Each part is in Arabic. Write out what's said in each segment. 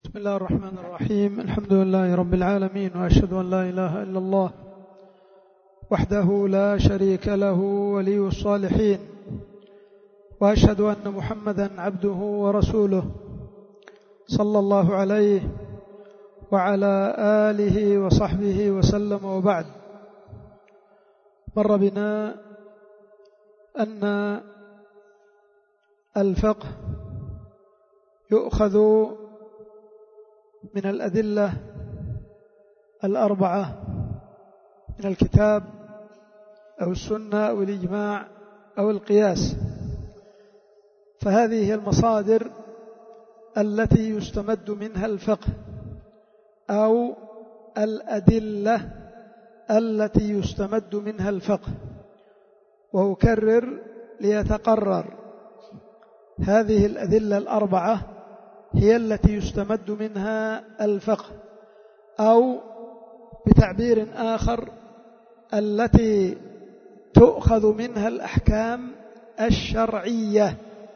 بسم الله الرحمن الرحيم. الحمد لله رب العالمين، وأشهد أن لا إله إلا الله وحده لا شريك له ولي الصالحين، وأشهد أن محمدا عبده ورسوله صلى الله عليه وعلى آله وصحبه وسلم. وبعد، مر بنا أن الفقه يؤخذ من الأدلة الأربعة من الكتاب أو السنة أو الإجماع أو القياس، فهذه هي المصادر التي يستمد منها الفقه أو الأدلة التي يستمد منها الفقه. وأكرر ليتقرر، هذه الأدلة الأربعة هي التي يستمد منها الفقه، أو بتعبير آخر التي تؤخذ منها الأحكام الشرعية.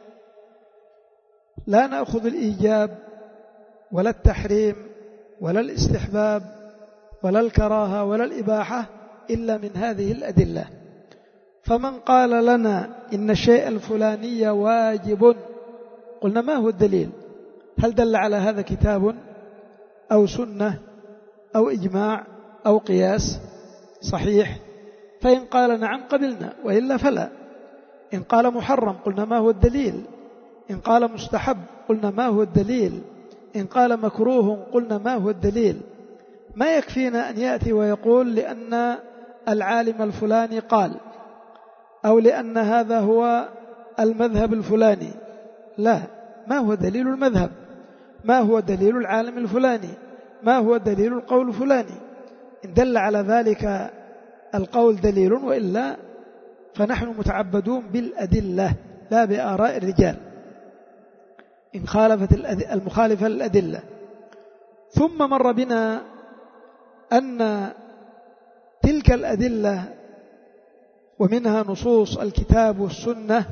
لا نأخذ الإيجاب ولا التحريم ولا الاستحباب ولا الكراهة ولا الإباحة إلا من هذه الأدلة. فمن قال لنا إن الشيء الفلاني واجب، قلنا ما هو الدليل؟ هل دل على هذا كتاب أو سنة أو إجماع أو قياس صحيح؟ فإن قال نعم قبلنا، وإلا فلا. إن قال محرم قلنا ما هو الدليل؟ إن قال مستحب قلنا ما هو الدليل؟ إن قال مكروه قلنا ما هو الدليل؟ ما يكفينا أن يأتي ويقول لأن العالم الفلاني قال، أو لأن هذا هو المذهب الفلاني. لا، ما هو دليل المذهب؟ ما هو دليل العالم الفلاني؟ ما هو دليل القول الفلاني؟ إن دل على ذلك القول دليل، وإلا فنحن متعبدون بالأدلة لا بآراء الرجال إن خالفت المخالفة للأدلة. ثم مر بنا أن تلك الأدلة ومنها نصوص الكتاب والسنة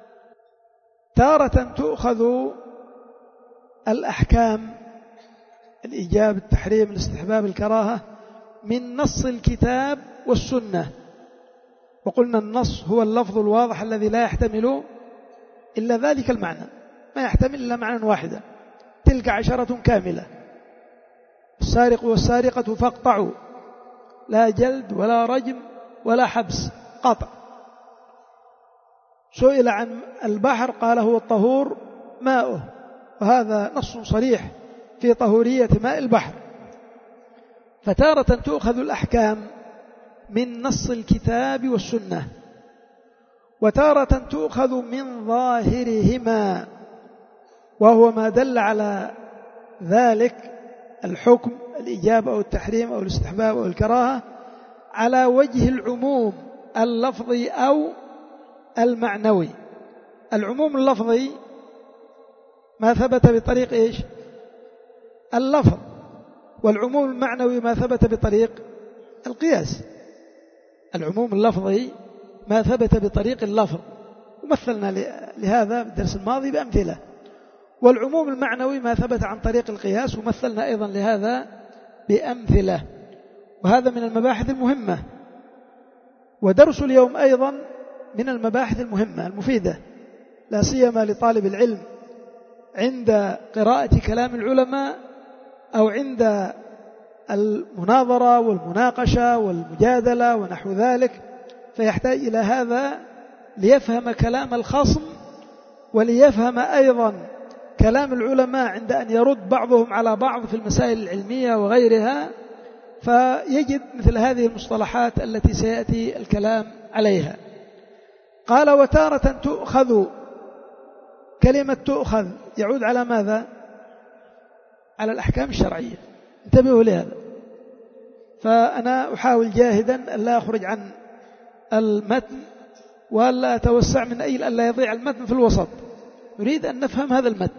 تارة تؤخذ الأحكام، الإيجاب التحريم الاستحباب الكراهة، من نص الكتاب والسنة. وقلنا النص هو اللفظ الواضح الذي لا يحتمل إلا ذلك المعنى، ما يحتمل إلا معنى واحدا. تلك 10 كاملة: السارق والسارقة فاقطعوا، لا جلد ولا رجم ولا حبس، قطع. سئل عن البحر قال هو الطهور ماؤه، وهذا نص صريح في طهورية ماء البحر. فتارة تؤخذ الأحكام من نص الكتاب والسنة، وتارة تؤخذ من ظاهرهما، وهو ما دل على ذلك الحكم، الإيجاب أو التحريم أو الاستحباب أو الكراهة، على وجه العموم اللفظي أو المعنوي. العموم اللفظي ما ثبت بطريق إيش؟ اللفظ. والعموم المعنوي ما ثبت بطريق القياس. العموم اللفظي ما ثبت بطريق اللفظ، ومثلنا لهذا بالدرس الماضي بأمثلة. والعموم المعنوي ما ثبت عن طريق القياس، ومثلنا أيضا لهذا بأمثلة. وهذا من المباحث المهمة. ودرس اليوم أيضا من المباحث المهمة المفيدة، لا سيما لطالب العلم عند قراءة كلام العلماء أو عند المناظرة والمناقشة والمجادلة ونحو ذلك، فيحتاج إلى هذا ليفهم كلام الخصم، وليفهم أيضا كلام العلماء عند أن يرد بعضهم على بعض في المسائل العلمية وغيرها، فيجد مثل هذه المصطلحات التي سيأتي الكلام عليها. قال وتارة تؤخذ، كلمة تؤخذ يعود على ماذا؟ على الأحكام الشرعية. انتبهوا لهذا. فأنا أحاول جاهدا أن لا أخرج عن المتن ولا أتوسع من أجل أن لا يضيع المتن في الوسط. نريد أن نفهم هذا المتن،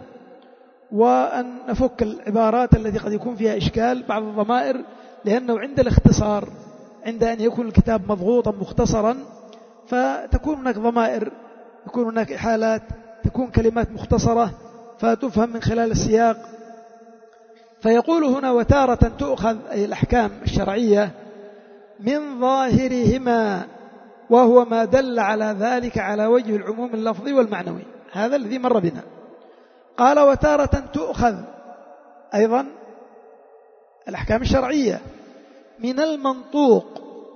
وأن نفك العبارات التي قد يكون فيها إشكال، بعض الضمائر، لأنه عند الاختصار، عند أن يكون الكتاب مضغوطا مختصرا، فتكون هناك ضمائر، يكون هناك إحالات، تكون كلمات مختصرة فتفهم من خلال السياق. فيقول هنا وتارة تؤخذ أي الأحكام الشرعية من ظاهرهما، وهو ما دل على ذلك على وجه العموم اللفظي والمعنوي، هذا الذي مر بنا. قال وتارة تؤخذ أيضا الأحكام الشرعية من المنطوق،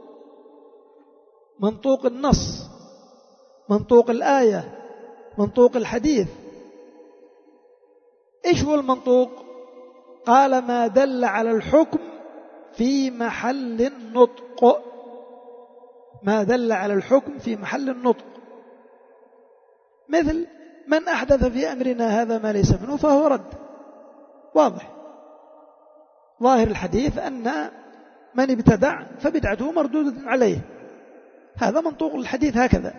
منطوق النص، منطوق الآية، منطوق الحديث. إيش هو المنطوق؟ قال ما دل على الحكم في محل النطق، ما دل على الحكم في محل النطق، مثل من أحدث في أمرنا هذا ما ليس منه فهو رد، واضح. ظاهر الحديث أن من ابتدع فبدعته مردودة عليه، هذا منطوق الحديث هكذا.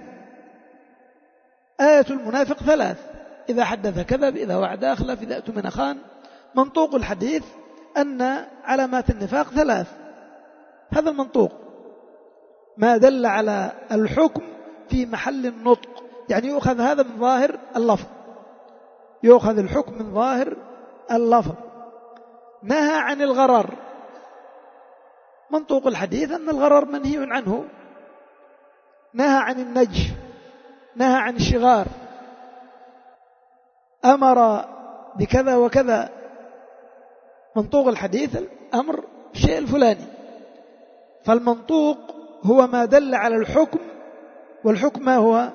آية المنافق 3: إذا حدث كذب، إذا وعد أخلف، إذا اؤتمن خان. منطوق الحديث أن علامات النفاق 3، هذا المنطوق. ما دل على الحكم في محل النطق، يعني يؤخذ هذا من ظاهر اللفظ، يؤخذ الحكم من ظاهر اللفظ. نهى عن الغرر، منطوق الحديث أن الغرر منهي عنه. نهى عن النجش، نهى عن الشغار، أمر بكذا وكذا، منطوق الحديث الأمر الشيء الفلاني. فالمنطوق هو ما دل على الحكم، والحكم ما هو؟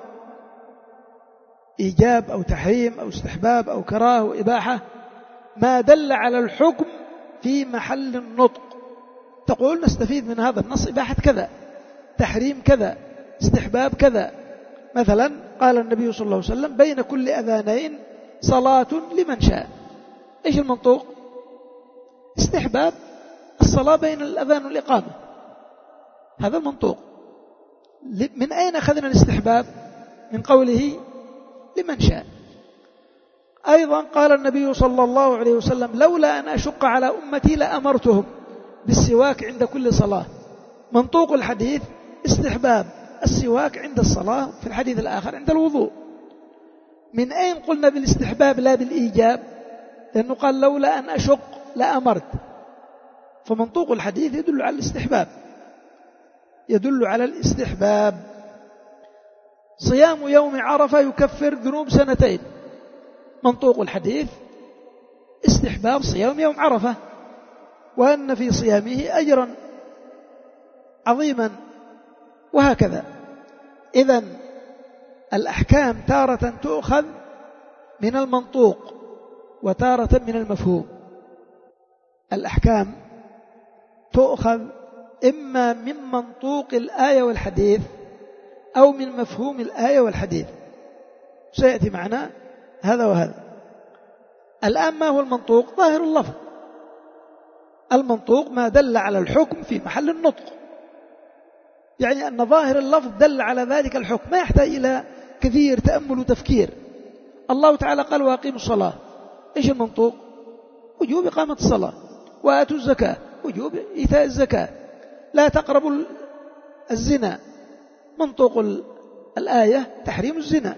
إيجاب أو تحريم أو استحباب أو كراهة أو إباحة، ما دل على الحكم في محل النطق. تقول نستفيد من هذا النص إباحة كذا، تحريم كذا، استحباب كذا. مثلا قال النبي صلى الله عليه وسلم بين كل أذانين صلاة لمن شاء. إيش المنطوق؟ استحباب الصلاة بين الأذان والإقامة، هذا المنطوق. من أين أخذنا الاستحباب؟ من قوله لمن شاء. أيضا قال النبي صلى الله عليه وسلم لولا أن أشق على أمتي لأمرتهم بالسواك عند كل صلاة. منطوق الحديث استحباب السواك عند الصلاة، في الحديث الآخر عند الوضوء. من أين قلنا بالاستحباب لا بالإيجاب؟ لأنه قال لولا أن أشق لأمرت. فمنطوق الحديث يدل على الاستحباب، يدل على الاستحباب. صيام يوم عرفة يكفر ذنوب سنتين، منطوق الحديث استحباب صيام يوم عرفة، وأن في صيامه أجرا عظيما، وهكذا. إذن الأحكام تارة تؤخذ من المنطوق وتارة من المفهوم. الأحكام تؤخذ إما من منطوق الآية والحديث أو من مفهوم الآية والحديث، سيأتي معنا هذا وهذا. الآن ما هو المنطوق؟ ظاهر اللفظ. المنطوق ما دل على الحكم في محل النطق، يعني أن ظاهر اللفظ دل على ذلك الحكم، ما يحتاج إلى كثير تأمل وتفكير. الله تعالى قال وأقيموا الصلاة، إيش المنطوق؟ وجوب إقامة الصلاة. وآتوا الزكاة، وجوب إيتاء الزكاة. لا تقربوا الزنا، منطوق الآية تحريم الزنا.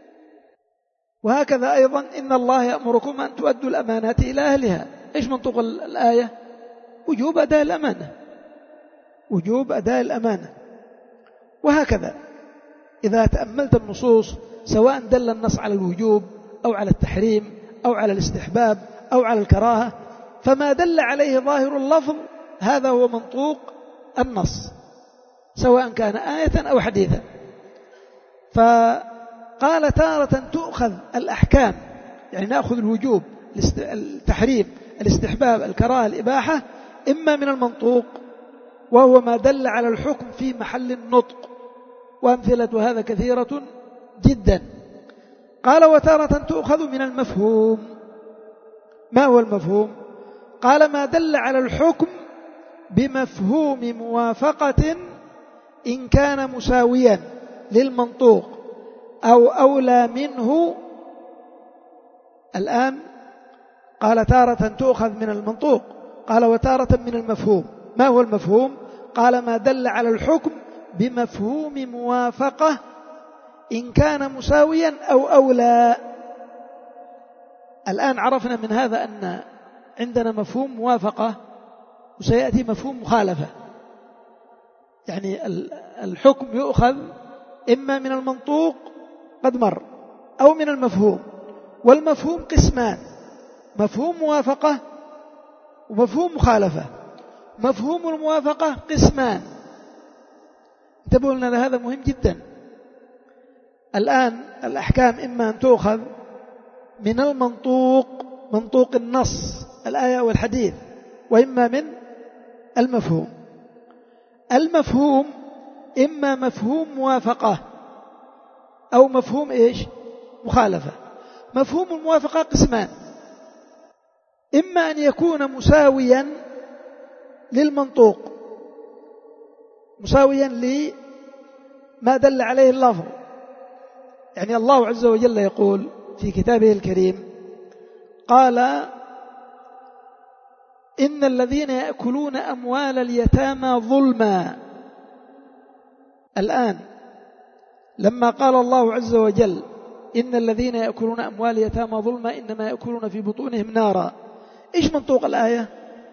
وهكذا أيضا إن الله يأمركم أن تؤدوا الأمانات إلى أهلها، إيش منطوق الآية؟ وجوب أداء الأمانة، وجوب أداء الأمانة. وهكذا إذا تأملت النصوص سواء دل النص على الوجوب أو على التحريم أو على الاستحباب أو على الكراهة، فما دل عليه ظاهر اللفظ هذا هو منطوق النص، سواء كان آية أو حديثا. فقال تارة تؤخذ الأحكام، يعني نأخذ الوجوب، التحريم، الاستحباب، الكراهة، الإباحة، إما من المنطوق وهو ما دل على الحكم في محل النطق، وأمثلة هذا كثيرة جدا. قال وتارة تؤخذ من المفهوم. ما هو المفهوم؟ قال ما دل على الحكم بمفهوم موافقة إن كان مساويا للمنطوق أو أولى منه. الآن قال تارة تؤخذ من المنطوق، قال وتارة من المفهوم. ما هو المفهوم؟ قال ما دل على الحكم بمفهوم موافقة إن كان مساويا أو أولى. الآن عرفنا من هذا أن عندنا مفهوم موافقة وسيأتي مفهوم مخالفة. يعني الحكم يؤخذ إما من المنطوق قد مر أو من المفهوم، والمفهوم قسمان: مفهوم موافقة ومفهوم مخالفة. مفهوم الموافقة قسمان، انتبهوا لنا هذا مهم جدا. الآن الأحكام إما أن تؤخذ من المنطوق، منطوق النص الآية والحديث، وإما من المفهوم. المفهوم إما مفهوم موافقة أو مفهوم مخالفة. مفهوم الموافقة قسمان: إما أن يكون مساويا للمنطوق، مساويا لما دل عليه اللفظ. يعني الله عز وجل يقول في كتابه الكريم، قال: إن الذين يأكلون أموال اليتامى ظلما. الآن لما قال الله عز وجل إن الذين يأكلون أموال اليتامى ظلما إنما يأكلون في بطونهم نارا، إيش منطوق الآية؟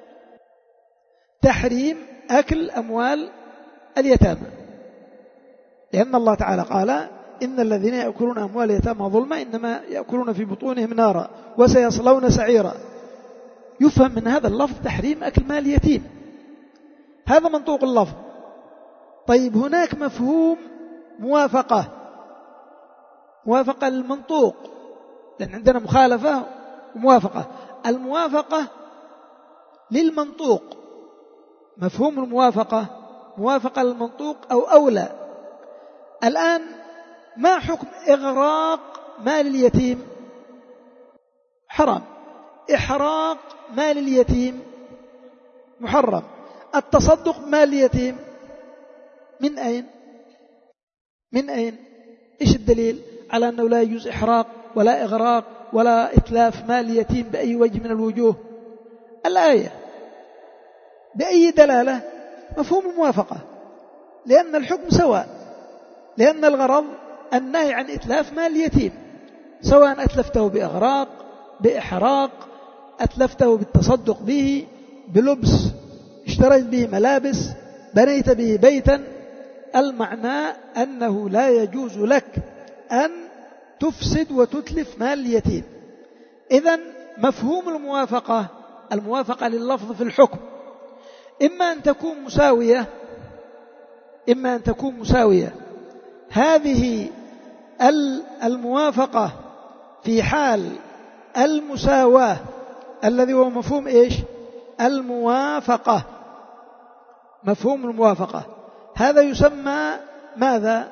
تحريم أكل أموال اليتامى، لأن الله تعالى قال إن الذين يأكلون أموال اليتامى ظلما إنما يأكلون في بطونهم نارا وسيصلون سعيرا. يفهم من هذا اللفظ تحريم أكل مال اليتيم، هذا منطوق اللفظ. طيب هناك مفهوم موافقة، موافقة للمنطوق، لأن عندنا مخالفة وموافقة. الموافقة للمنطوق، مفهوم الموافقة موافقة للمنطوق أو أولى. الآن ما حكم إغراق مال اليتيم؟ حرام. إحراق مال اليتيم محرم. التصدق بمال اليتيم من أين؟ من أين؟ إيش الدليل على أنه لا يجوز إحراق ولا إغراق ولا إتلاف مال اليتيم بأي وجه من الوجوه؟ الآية. بأي دلالة؟ مفهوم الموافقة، لأن الحكم سواء، لأن الغرض النهي عن إتلاف مال اليتيم، سواء أتلفته بإغراق، بإحراق، أتلفته بالتصدق به، بلبس، اشتريت به ملابس، بنيت به بيتا. المعنى أنه لا يجوز لك أن تفسد وتتلف مال اليتيم. إذن مفهوم الموافقة، الموافقة لللفظ في الحكم، إما أن تكون مساوية، إما أن تكون مساوية. هذه الموافقة في حال المساواة الذي هو مفهوم الموافقة. مفهوم الموافقة هذا يسمى ماذا؟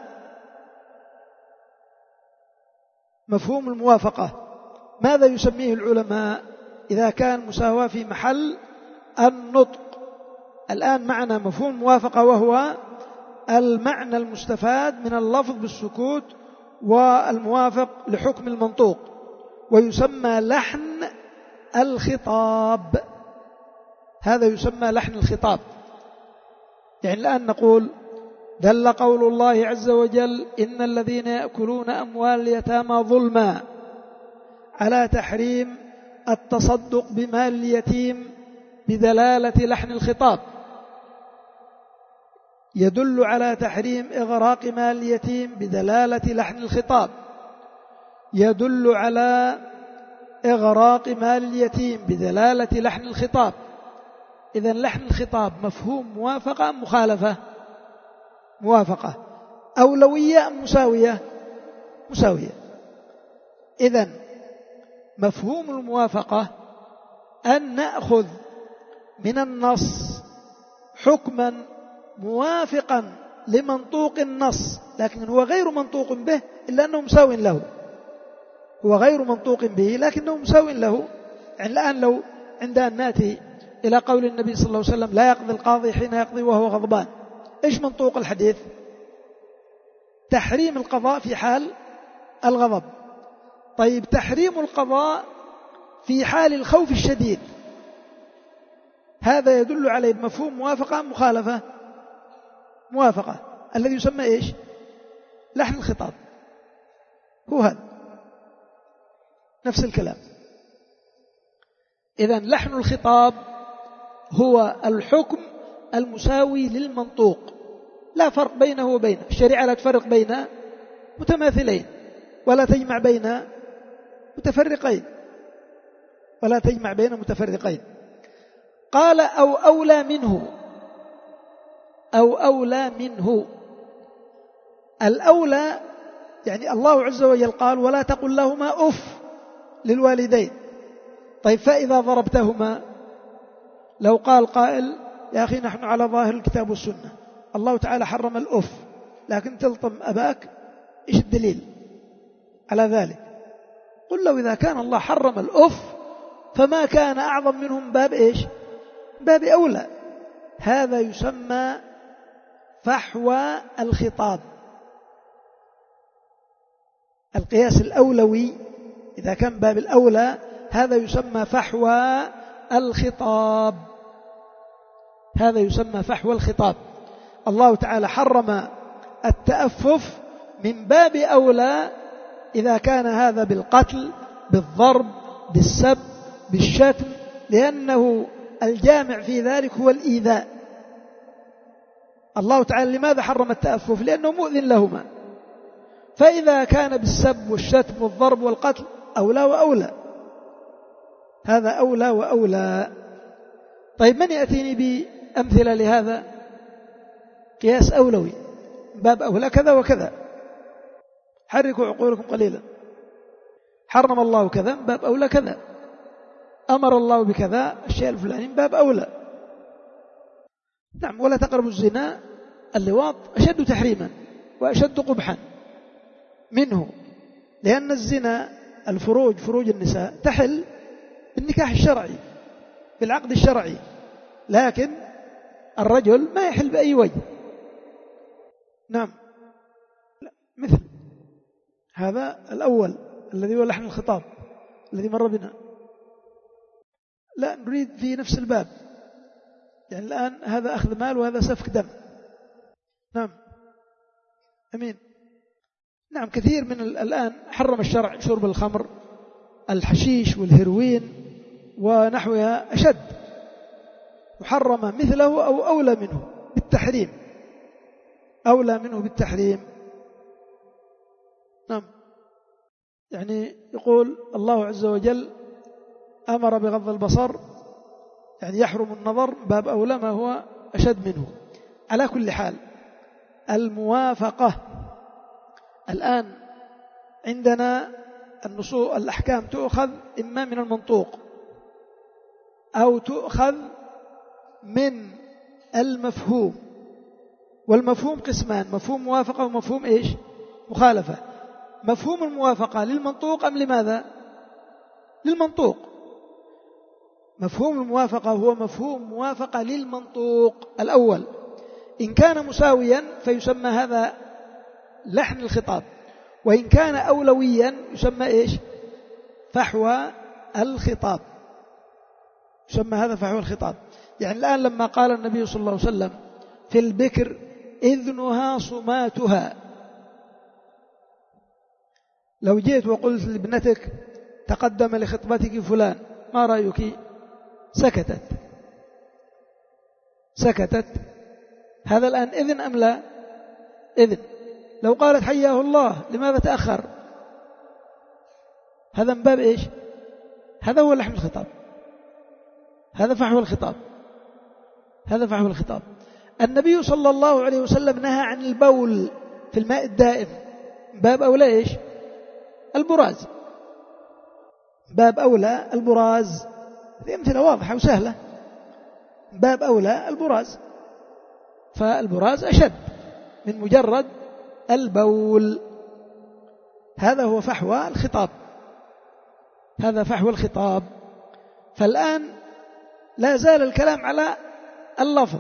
مفهوم الموافقة ماذا يسميه العلماء إذا كان مساواة في محل النطق؟ الآن معنا مفهوم الموافقة، وهو المعنى المستفاد من اللفظ بالسكوت والموافق لحكم المنطوق، ويسمى لحن الخطاب. هذا يسمى لحن الخطاب. يعني الآن نقول: دل قول الله عز وجل إن الذين يأكلون أموال اليتامى ظلما على تحريم التصدق بمال اليتيم بدلالة لحن الخطاب، يدل على تحريم إغراق مال اليتيم بدلالة لحن الخطاب، يدل على إغراق مال اليتيم بدلالة لحن الخطاب. إذن لحن الخطاب مفهوم موافقة أم مخالفة؟ موافقة. أولوية أم مساوية؟ مساوية. إذن مفهوم الموافقة أن نأخذ من النص حكما موافقا لمنطوق النص، لكن هو غير منطوق به إلا أنه مساو له. هو غير منطوق به لكنه مساو له. يعني الآن لو عندنا نأتي إلى قول النبي صلى الله عليه وسلم: لا يقضي القاضي حين يقضي وهو غضبان، إيش منطوق الحديث؟ تحريم القضاء في حال الغضب. طيب تحريم القضاء في حال الخوف الشديد، هذا يدل عليه بمفهوم موافقة أم مخالفة؟ موافقة، الذي يسمى لحن الخطاب. هو هذا نفس الكلام. إذن لحن الخطاب هو الحكم المساوي للمنطوق، لا فرق بينه وبينه. الشريعة لا تفرق بين متماثلين ولا تجمع بين متفرقين قال أو أولى منه. الأولى يعني الله عز وجل قال ولا تقل لهما أف للوالدين. طيب فإذا ضربتهما، لو قال قائل يا أخي نحن على ظاهر الكتاب والسنة، الله تعالى حرم الأف لكن تلطم أباك، إيش الدليل على ذلك؟ قل له إذا كان الله حرم الأف فما كان أعظم منهم باب إيش؟ باب أولى. هذا يسمى فحوى الخطاب. القياس الأولوي إذا كان باب الأولى هذا يسمى فحوى الخطاب. الله تعالى حرم التأفف من باب أولى إذا كان هذا بالقتل، بالضرب، بالسب، بالشتم، لأنه الجامع في ذلك هو الإيذاء. الله تعالى لماذا حرم التأفف؟ لأنه مؤذن لهما. فإذا كان بالسب والشتم والضرب والقتل أولى وأولى، هذا أولى وأولى. طيب من يأتيني بأمثلة لهذا؟ قياس أولوي باب أولى كذا وكذا. حركوا عقولكم قليلا. حرم الله كذا باب أولى كذا، أمر الله بكذا الشيء الفلاني باب أولى. نعم. ولا تقربوا الزنا، اللواط أشد تحريما وأشد قبحا منه، لأن الزنا فروج النساء تحل بالنكاح الشرعي بالعقد الشرعي، لكن الرجل ما يحل بأي وجه. نعم. مثل هذا الأول الذي هو لحن الخطاب الذي مر بنا. لا نريد في نفس الباب، يعني الآن هذا أخذ مال وهذا سفك دم. نعم. أمين. نعم. كثير من الآن حرم الشرع شرب الخمر، الحشيش والهيروين ونحوها أشد، محرم مثله أو أولى منه بالتحريم، نعم. يعني يقول الله عز وجل أمر بغض البصر، يعني يحرم النظر باب أولى ما هو أشد منه. على كل حال الموافقة الآن عندنا الأحكام تؤخذ إما من المنطوق أو تؤخذ من المفهوم، والمفهوم قسمان: مفهوم موافقة ومفهوم إيش؟ مخالفة. مفهوم الموافقة للمنطوق أم لماذا؟ للمنطوق. مفهوم الموافقة هو مفهوم موافقة للمنطوق الأول، إن كان مساويا فيسمى هذا لحن الخطاب، وإن كان أولويا يسمى إيش؟ فحوى الخطاب، يسمى هذا فحوى الخطاب. يعني الآن لما قال النبي صلى الله عليه وسلم في البكر إذنها صماتها، لو جيت وقلت لابنتك تقدم لخطبتك فلان ما رأيك؟ سكتت. هذا الآن إذن أم لا؟ إذن. لو قالت حياه الله لماذا تأخر؟ هذا من باب إيش؟ هذا هو لحن الخطاب، هذا فحوى الخطاب. النبي صلى الله عليه وسلم نهى عن البول في الماء الدائم، باب أولى إيش؟ البراز، باب أولى البراز. هذه أمثلة واضحة وسهلة. باب أولى البراز، فالبراز أشد من مجرد البول. هذا هو فحوى الخطاب. فالآن لا زال الكلام على اللفظ،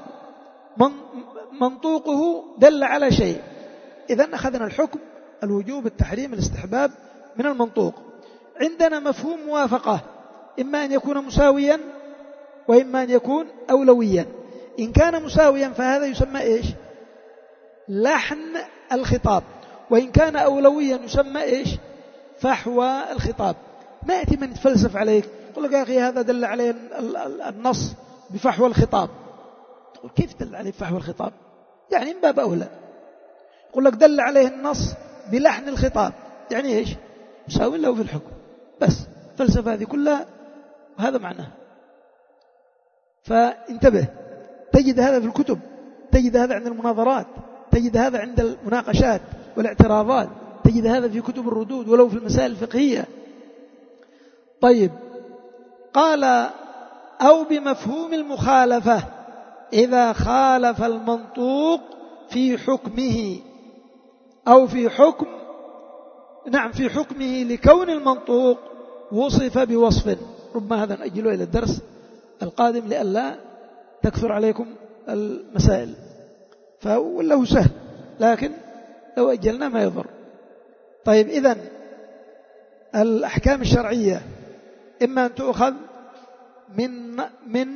منطوقه دل على شيء، إذن أخذنا الحكم الوجوب، التحريم، الاستحباب من المنطوق. عندنا مفهوم موافقة، إما أن يكون مساويا وإما أن يكون أولويا. إن كان مساويا فهذا يسمى إيش؟ لحن الخطاب، وإن كان أولويا يسمى إيش؟ فحوى الخطاب. ما يأتي من يتفلسف عليك يقول لك يا أخي هذا دل عليه النص بفحوى الخطاب. تقول كيف دل عليه بفحوى الخطاب؟ يعني من باب أولى. يقول لك دل عليه النص بلحن الخطاب، يعني إيش؟ مساوي له في الحكم. بس الفلسفة هذه كلها وهذا معناه. فانتبه، تجد هذا في الكتب، تجد هذا عند المناظرات، تجد هذا عند المناقشات والاعتراضات، تجد هذا في كتب الردود ولو في المسائل الفقهية. طيب، قال أو بمفهوم المخالفة إذا خالف المنطوق في حكمه أو في حكم في حكمه لكون المنطوق وصف بوصف. ربما هذا نأجله إلى الدرس القادم لئلا تكثر عليكم المسائل، فوله سهل، لكن لو أجلنا ما يضر. طيب، إذن الأحكام الشرعية إما أن تؤخذ من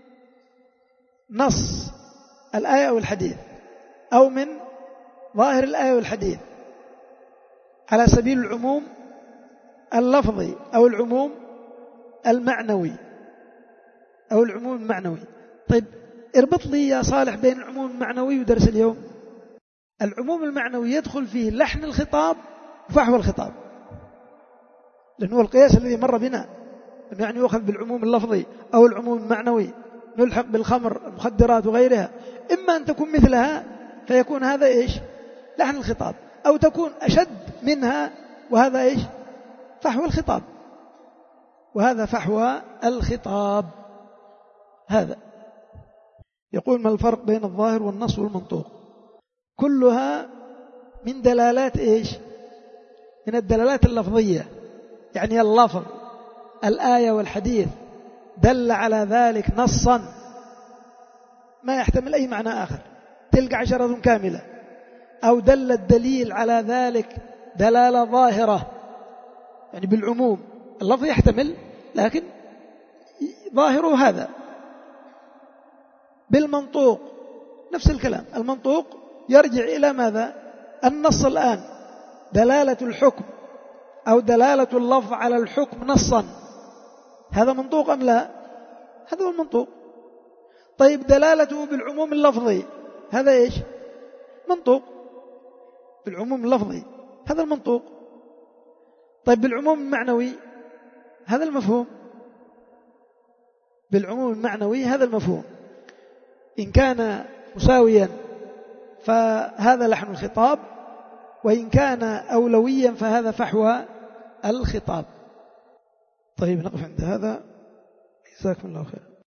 نص الآية أو الحديث، أو من ظاهر الآية والحديث على سبيل العموم اللفظي أو العموم المعنوي أو العموم المعنوي. طيب، اربط لي يا صالح بين العموم المعنوي ودرس اليوم. العموم المعنوي يدخل فيه لحن الخطاب وفحوى الخطاب، لأنه القياس الذي مر بنا يعني يؤخذ بالعموم اللفظي أو العموم المعنوي، نلحق بالخمر المخدرات وغيرها. إما أن تكون مثلها فيكون هذا إيش؟ لحن الخطاب، أو تكون أشد منها وهذا إيش؟ فحوى الخطاب، وهذا فحوى الخطاب. هذا يقول ما الفرق بين الظاهر والنص والمنطوق؟ كلها من دلالات إيش؟ من الدلالات اللفظية، يعني اللفظ الآية والحديث دل على ذلك نصا ما يحتمل أي معنى آخر، تلك 10 كاملة، أو دل الدليل على ذلك دلالة ظاهرة، يعني بالعموم اللفظ يحتمل لكن ظاهره هذا. بالمنطوق نفس الكلام، المنطوق يرجع إلى ماذا؟ النص الآن، دلالة الحكم أو دلالة اللفظ على الحكم نصا، هذا منطوق أم لا؟ هذا هو المنطوق. طيب، دلالته بالعموم اللفظي هذا إيش؟ منطوق. بالعموم اللفظي هذا المنطوق. طيب، بالعموم المعنوي هذا المفهوم. بالعموم المعنوي هذا المفهوم، إن كان مساويا فهذا لحن الخطاب، وإن كان أولويا فهذا فحوى الخطاب. طيب، نقف عند هذا، جزاكم الله خير.